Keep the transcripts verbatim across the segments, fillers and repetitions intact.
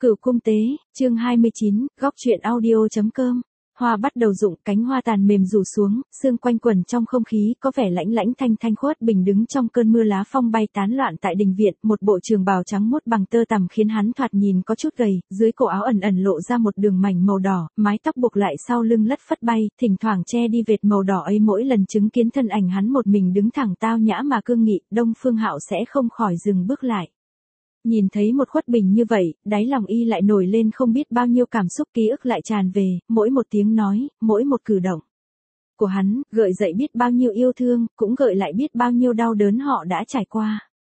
Cửu cung tế, chương hai mươi chín, góc truyện audio.com. Hoa bắt đầu rụng, cánh hoa tàn mềm rủ xuống, sương quanh quẩn trong không khí, có vẻ lãnh lãnh thanh thanh. Khuất Bình đứng trong cơn mưa lá phong bay tán loạn tại đình viện, một bộ trường bào trắng muốt bằng tơ tằm khiến hắn thoạt nhìn có chút gầy, dưới cổ áo ẩn ẩn lộ ra một đường mảnh màu đỏ, mái tóc buộc lại sau lưng lất phất bay, thỉnh thoảng che đi vệt màu đỏ ấy. Mỗi lần chứng kiến thân ảnh hắn một mình đứng thẳng tao nhã mà cương nghị, Đông Phương Hạo sẽ không khỏi dừng bước lại. Nhìn thấy một Khuất Bình như vậy, đáy lòng y lại nổi lên không biết bao nhiêu cảm xúc, ký ức lại tràn về, mỗi một tiếng nói, mỗi một cử động của hắn, gợi dậy biết bao nhiêu yêu thương, cũng gợi lại biết bao nhiêu đau đớn họ đã trải qua.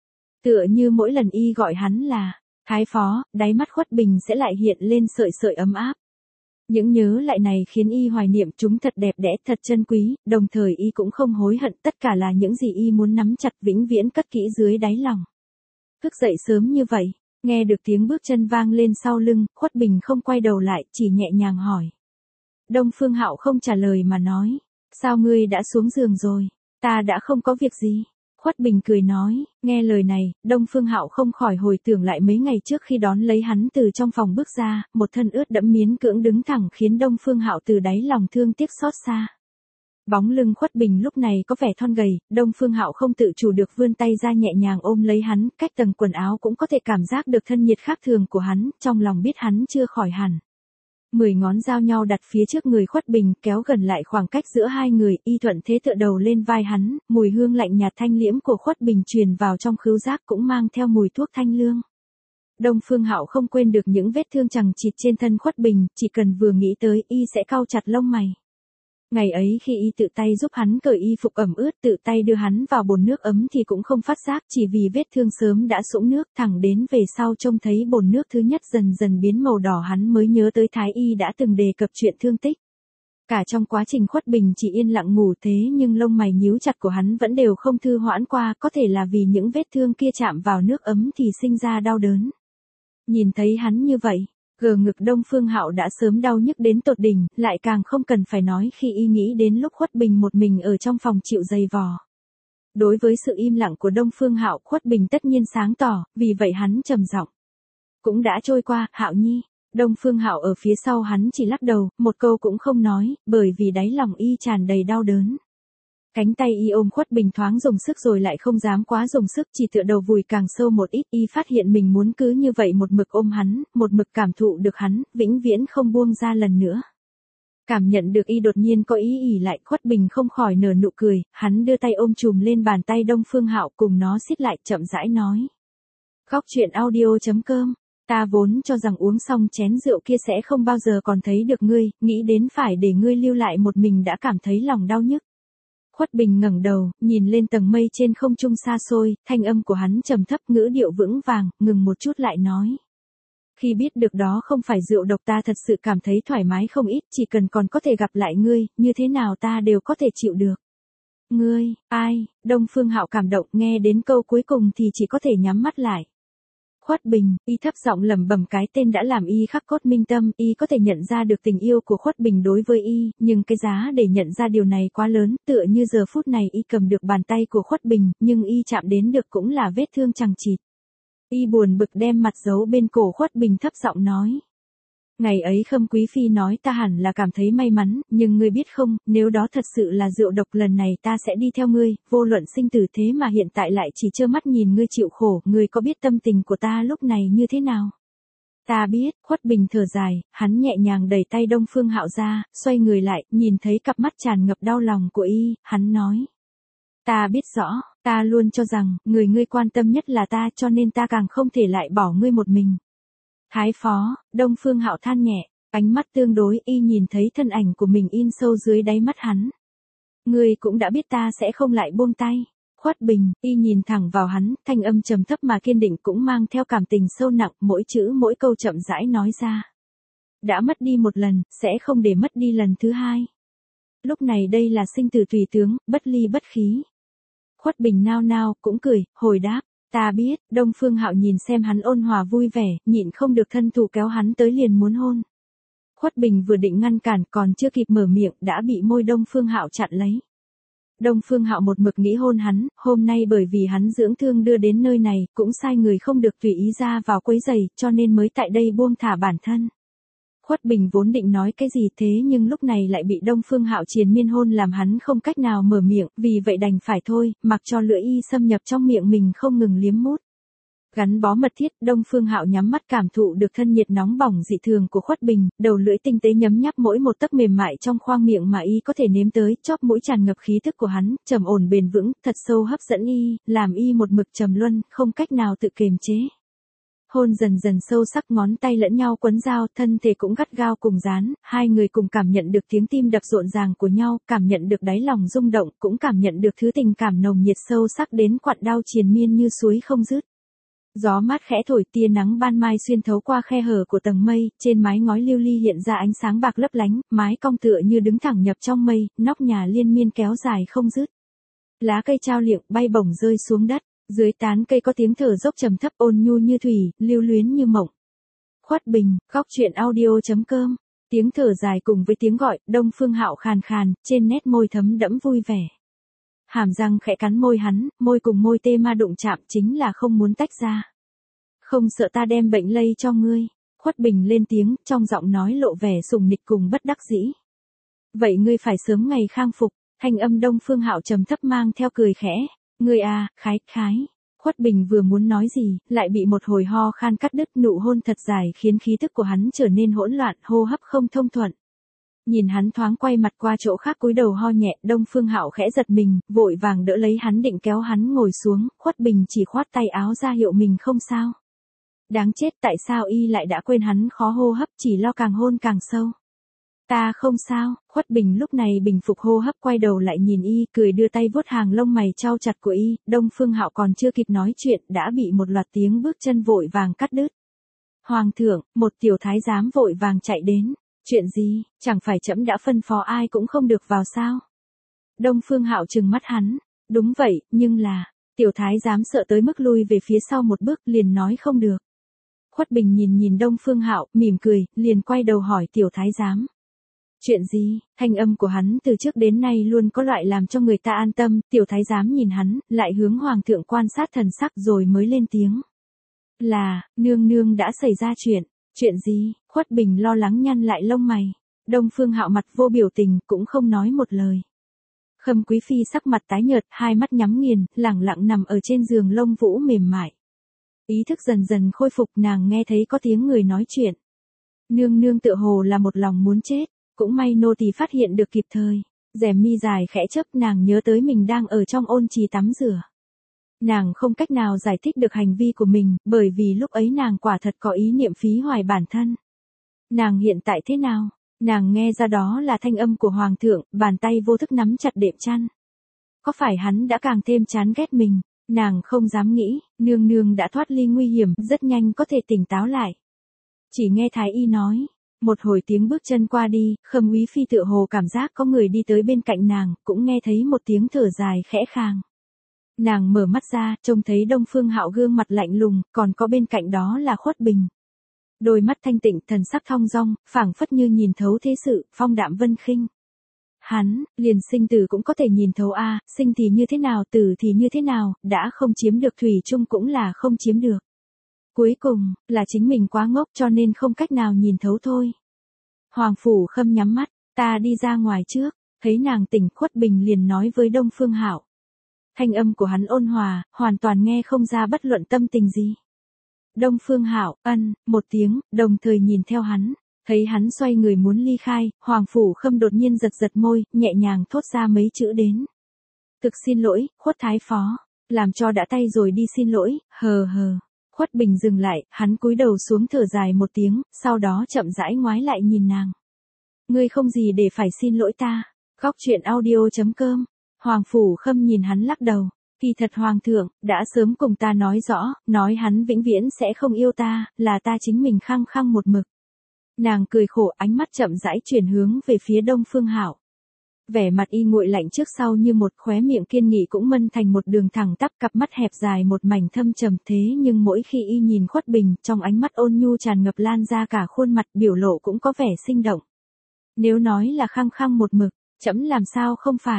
Tựa như mỗi lần y gọi hắn là Thái Phó, đáy mắt Khuất Bình sẽ lại hiện lên sợi sợi ấm áp. Những nhớ lại này khiến y hoài niệm chúng thật đẹp đẽ, thật chân quý, đồng thời y cũng không hối hận, tất cả là những gì y muốn nắm chặt vĩnh viễn cất kỹ dưới đáy lòng. Thức dậy sớm như vậy, nghe được tiếng bước chân vang lên sau lưng, Khuất Bình không quay đầu lại, chỉ nhẹ nhàng hỏi. Đông Phương Hạo không trả lời mà nói, sao ngươi đã xuống giường rồi, ta đã không có việc gì. Khuất Bình cười nói, nghe lời này, Đông Phương Hạo không khỏi hồi tưởng lại mấy ngày trước khi đón lấy hắn từ trong phòng bước ra, một thân ướt đẫm miến cưỡng đứng thẳng khiến Đông Phương Hạo từ đáy lòng thương tiếc xót xa. Bóng lưng Khuất Bình lúc này có vẻ thon gầy, Đông Phương Hạo không tự chủ được vươn tay ra nhẹ nhàng ôm lấy hắn, cách tầng quần áo cũng có thể cảm giác được thân nhiệt khác thường của hắn, trong lòng biết hắn chưa khỏi hẳn. Mười ngón giao nhau đặt phía trước người Khuất Bình, kéo gần lại khoảng cách giữa hai người, y thuận thế tựa đầu lên vai hắn, mùi hương lạnh nhạt thanh liễm của Khuất Bình truyền vào trong khứu giác cũng mang theo mùi thuốc thanh lương. Đông Phương Hạo không quên được những vết thương chằng chịt trên thân Khuất Bình, chỉ cần vừa nghĩ tới y sẽ cau chặt lông mày. Ngày ấy khi y tự tay giúp hắn cởi y phục ẩm ướt, tự tay đưa hắn vào bồn nước ấm thì cũng không phát giác, chỉ vì vết thương sớm đã sũng nước, thẳng đến về sau trông thấy bồn nước thứ nhất dần dần biến màu đỏ hắn mới nhớ tới Thái y đã từng đề cập chuyện thương tích. Cả trong quá trình Khuất Bình chỉ yên lặng ngủ thế nhưng lông mày nhíu chặt của hắn vẫn đều không thư hoãn qua, có thể là vì những vết thương kia chạm vào nước ấm thì sinh ra đau đớn. Nhìn thấy hắn như vậy, gờ ngực Đông Phương Hạo đã sớm đau nhức đến tột đỉnh, lại càng không cần phải nói khi y nghĩ đến lúc Khuất Bình một mình ở trong phòng chịu dày vò. Đối với sự im lặng của Đông Phương Hạo, Khuất Bình tất nhiên sáng tỏ, vì vậy hắn trầm giọng. Cũng đã trôi qua, Hạo nhi. Đông Phương Hạo ở phía sau hắn chỉ lắc đầu, một câu cũng không nói, bởi vì đáy lòng y tràn đầy đau đớn. Cánh tay y ôm Khuất Bình thoáng dùng sức rồi lại không dám quá dùng sức, chỉ tựa đầu vùi càng sâu một ít, y phát hiện mình muốn cứ như vậy một mực ôm hắn, một mực cảm thụ được hắn, vĩnh viễn không buông ra lần nữa. Cảm nhận được y đột nhiên có ý ỉ lại, Khuất Bình không khỏi nở nụ cười, hắn đưa tay ôm chùm lên bàn tay Đông Phương Hạo cùng nó siết lại, chậm rãi nói. Góc truyện audio.com, ta vốn cho rằng uống xong chén rượu kia sẽ không bao giờ còn thấy được ngươi, nghĩ đến phải để ngươi lưu lại một mình đã cảm thấy lòng đau nhức. Khuất Bình ngẩng đầu, nhìn lên tầng mây trên không trung xa xôi, thanh âm của hắn trầm thấp, ngữ điệu vững vàng, ngừng một chút lại nói. Khi biết được đó không phải rượu độc ta thật sự cảm thấy thoải mái không ít, chỉ cần còn có thể gặp lại ngươi, như thế nào ta đều có thể chịu được. Ngươi, ai? Đông Phương Hạo cảm động, nghe đến câu cuối cùng thì chỉ có thể nhắm mắt lại. Khuất Bình, y thấp giọng lẩm bẩm cái tên đã làm y khắc cốt minh tâm, y có thể nhận ra được tình yêu của Khuất Bình đối với y, nhưng cái giá để nhận ra điều này quá lớn, tựa như giờ phút này y cầm được bàn tay của Khuất Bình, nhưng y chạm đến được cũng là vết thương chằng chịt. Y buồn bực đem mặt giấu bên cổ Khuất Bình thấp giọng nói. Ngày ấy Khâm Quý Phi nói ta hẳn là cảm thấy may mắn, nhưng ngươi biết không, nếu đó thật sự là rượu độc lần này ta sẽ đi theo ngươi, vô luận sinh tử, thế mà hiện tại lại chỉ trơ mắt nhìn ngươi chịu khổ, ngươi có biết tâm tình của ta lúc này như thế nào? Ta biết. Khuất Bình thở dài, hắn nhẹ nhàng đẩy tay Đông Phương Hạo ra, xoay người lại, nhìn thấy cặp mắt tràn ngập đau lòng của y, hắn nói. Ta biết rõ, ta luôn cho rằng, người ngươi quan tâm nhất là ta, cho nên ta càng không thể lại bỏ ngươi một mình. Thái Phó, Đông Phương Hạo than nhẹ, ánh mắt tương đối, y nhìn thấy thân ảnh của mình in sâu dưới đáy mắt hắn. Ngươi cũng đã biết ta sẽ không lại buông tay. Khuất Bình, y nhìn thẳng vào hắn, thanh âm trầm thấp mà kiên định cũng mang theo cảm tình sâu nặng, mỗi chữ mỗi câu chậm rãi nói ra. Đã mất đi một lần, sẽ không để mất đi lần thứ hai. Lúc này đây là sinh tử tùy tướng, bất ly bất khí. Khuất Bình nao nao, cũng cười, hồi đáp. Ta biết. Đông Phương Hạo nhìn xem hắn ôn hòa vui vẻ, nhịn không được thân thủ kéo hắn tới liền muốn hôn. Khuất Bình vừa định ngăn cản còn chưa kịp mở miệng đã bị môi Đông Phương Hạo chặn lấy. Đông Phương Hạo một mực nghĩ hôn hắn, hôm nay bởi vì hắn dưỡng thương đưa đến nơi này, cũng sai người không được tùy ý ra vào quấy rầy, cho nên mới tại đây buông thả bản thân. Khuất Bình vốn định nói cái gì thế nhưng lúc này lại bị Đông Phương Hạo triền miên hôn làm hắn không cách nào mở miệng, vì vậy đành phải thôi, mặc cho lưỡi y xâm nhập trong miệng mình không ngừng liếm mút. Gắn bó mật thiết, Đông Phương Hạo nhắm mắt cảm thụ được thân nhiệt nóng bỏng dị thường của Khuất Bình, đầu lưỡi tinh tế nhấm nháp mỗi một tấc mềm mại trong khoang miệng mà y có thể nếm tới, chóp mũi tràn ngập khí thức của hắn, trầm ổn bền vững, thật sâu hấp dẫn y, làm y một mực trầm luân, không cách nào tự kiềm chế. Hôn dần dần sâu sắc, ngón tay lẫn nhau quấn giao, thân thể cũng gắt gao cùng dán, hai người cùng cảm nhận được tiếng tim đập rộn ràng của nhau, cảm nhận được đáy lòng rung động, cũng cảm nhận được thứ tình cảm nồng nhiệt sâu sắc đến quặn đau triền miên như suối không dứt. Gió mát khẽ thổi, tia nắng ban mai xuyên thấu qua khe hở của tầng mây, trên mái ngói lưu ly hiện ra ánh sáng bạc lấp lánh, mái cong tựa như đứng thẳng nhập trong mây, nóc nhà liên miên kéo dài không dứt. Lá cây trao liệng bay bổng rơi xuống đất, dưới tán cây có tiếng thở dốc trầm thấp ôn nhu như thủy, lưu luyến như mộng. Khuất Bình, góc truyện audio chấm com. Tiếng thở dài cùng với tiếng gọi, Đông Phương Hạo khàn khàn, trên nét môi thấm đẫm vui vẻ. Hàm răng khẽ cắn môi hắn, môi cùng môi tê ma đụng chạm chính là không muốn tách ra. Không sợ ta đem bệnh lây cho ngươi. Khuất Bình lên tiếng, trong giọng nói lộ vẻ sùng nịch cùng bất đắc dĩ. Vậy ngươi phải sớm ngày khang phục. Thanh âm Đông Phương Hạo trầm thấp mang theo cười khẽ. Ngươi à, khái khái. Khuất Bình vừa muốn nói gì, lại bị một hồi ho khan cắt đứt, nụ hôn thật dài khiến khí thức của hắn trở nên hỗn loạn, hô hấp không thông thuận. Nhìn hắn thoáng quay mặt qua chỗ khác cúi đầu ho nhẹ, Đông Phương Hạo khẽ giật mình, vội vàng đỡ lấy hắn định kéo hắn ngồi xuống, Khuất Bình chỉ khoát tay áo ra hiệu mình không sao. Đáng chết, tại sao y lại đã quên hắn khó hô hấp, chỉ lo càng hôn càng sâu. Ta không sao. Khuất Bình lúc này bình phục hô hấp, quay đầu lại nhìn y, cười đưa tay vuốt hàng lông mày trao chặt của y. Đông Phương Hạo còn chưa kịp nói chuyện, đã bị một loạt tiếng bước chân vội vàng cắt đứt. Hoàng thượng, một tiểu thái giám vội vàng chạy đến. Chuyện gì, chẳng phải trẫm đã phân phó ai cũng không được vào sao? Đông Phương Hạo trừng mắt hắn. Đúng vậy, nhưng là, tiểu thái giám sợ tới mức lui về phía sau một bước, liền nói không được. Khuất Bình nhìn nhìn Đông Phương Hạo, mỉm cười, liền quay đầu hỏi tiểu thái giám. Chuyện gì? Thanh âm của hắn từ trước đến nay luôn có loại làm cho người ta an tâm, tiểu thái giám nhìn hắn, lại hướng hoàng thượng quan sát thần sắc rồi mới lên tiếng. Là, nương nương đã xảy ra chuyện. Chuyện gì? Khuất Bình lo lắng nhăn lại lông mày. Đông Phương Hạo mặt vô biểu tình, cũng không nói một lời. Khâm Quý Phi sắc mặt tái nhợt, hai mắt nhắm nghiền, lẳng lặng nằm ở trên giường lông vũ mềm mại. Ý thức dần dần khôi phục, nàng nghe thấy có tiếng người nói chuyện. Nương nương tựa hồ là một lòng muốn chết, cũng may nô tỳ phát hiện được kịp thời. Rèm mi dài khẽ chớp, nàng nhớ tới mình đang ở trong ôn trì tắm rửa. Nàng không cách nào giải thích được hành vi của mình, bởi vì lúc ấy nàng quả thật có ý niệm phí hoài bản thân. Nàng hiện tại thế nào? Nàng nghe ra đó là thanh âm của hoàng thượng, bàn tay vô thức nắm chặt đệm chăn. Có phải hắn đã càng thêm chán ghét mình? Nàng không dám nghĩ, nương nương đã thoát ly nguy hiểm, rất nhanh có thể tỉnh táo lại. Chỉ nghe thái y nói, một hồi tiếng bước chân qua đi, Khâm Quý Phi tựa hồ cảm giác có người đi tới bên cạnh nàng, cũng nghe thấy một tiếng thở dài khẽ khàng. Nàng mở mắt ra, trông thấy Đông Phương Hạo gương mặt lạnh lùng, còn có bên cạnh đó là Khuất Bình. Đôi mắt thanh tịnh, thần sắc thong dong, phảng phất như nhìn thấu thế sự, phong đạm vân khinh. Hắn, liền sinh tử cũng có thể nhìn thấu a, à, sinh thì như thế nào, tử thì như thế nào, đã không chiếm được thủy chung cũng là không chiếm được. Cuối cùng, là chính mình quá ngốc cho nên không cách nào nhìn thấu thôi. Hoàng Phủ Khâm nhắm mắt, ta đi ra ngoài trước, thấy nàng tỉnh, Khuất Bình liền nói với Đông Phương Hạo. Thanh âm của hắn ôn hòa, hoàn toàn nghe không ra bất luận tâm tình gì. Đông Phương Hạo, ân, một tiếng, đồng thời nhìn theo hắn. Thấy hắn xoay người muốn ly khai, Hoàng Phủ Khâm đột nhiên giật giật môi, nhẹ nhàng thốt ra mấy chữ đến. Thực xin lỗi, Khuất Thái Phó. Làm cho đã tay rồi đi xin lỗi, hờ hờ. Khuất Bình dừng lại, hắn cúi đầu xuống thở dài một tiếng, sau đó chậm rãi ngoái lại nhìn nàng. Ngươi không gì để phải xin lỗi ta. Góc truyện audio chấm com. Hoàng Phủ Khâm nhìn hắn lắc đầu. Kỳ thật Hoàng thượng, đã sớm cùng ta nói rõ, nói hắn vĩnh viễn sẽ không yêu ta, là ta chính mình khăng khăng một mực. Nàng cười khổ, ánh mắt chậm rãi chuyển hướng về phía Đông Phương Hạo. Vẻ mặt y nguội lạnh trước sau như một, khóe miệng kiên nghị cũng mân thành một đường thẳng tắp, cặp mắt hẹp dài một mảnh thâm trầm, thế nhưng mỗi khi y nhìn Khuất Bình, trong ánh mắt ôn nhu tràn ngập lan ra cả khuôn mặt, biểu lộ cũng có vẻ sinh động. Nếu nói là khăng khăng một mực, trẫm làm sao không phải.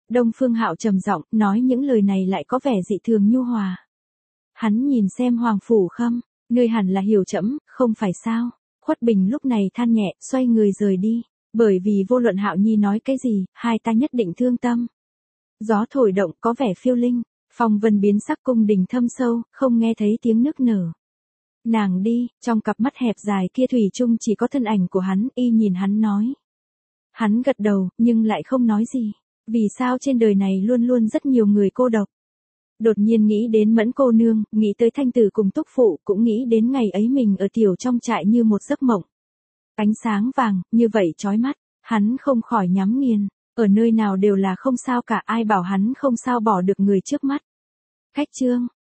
Đông Phương Hạo trầm giọng, nói những lời này lại có vẻ dị thường nhu hòa. Hắn nhìn xem Hoàng Phủ Khâm, ngươi hẳn là hiểu trẫm, không phải sao? Khuất Bình lúc này than nhẹ, xoay người rời đi, bởi vì vô luận Hạo Nhi nói cái gì, hai ta nhất định thương tâm. Gió thổi động có vẻ phiêu linh, phong vân biến sắc, cung đình thâm sâu, không nghe thấy tiếng nức nở. Nàng đi, trong cặp mắt hẹp dài kia thủy chung chỉ có thân ảnh của hắn, y nhìn hắn nói. Hắn gật đầu, nhưng lại không nói gì. Vì sao trên đời này luôn luôn rất nhiều người cô độc? Đột nhiên nghĩ đến Mẫn cô nương, nghĩ tới Thanh Tử cùng Túc Phụ, cũng nghĩ đến ngày ấy mình ở tiểu trong trại như một giấc mộng. Ánh sáng vàng, như vậy chói mắt, hắn không khỏi nhắm nghiền, ở nơi nào đều là không sao cả, ai bảo hắn không sao bỏ được người trước mắt. Khách chương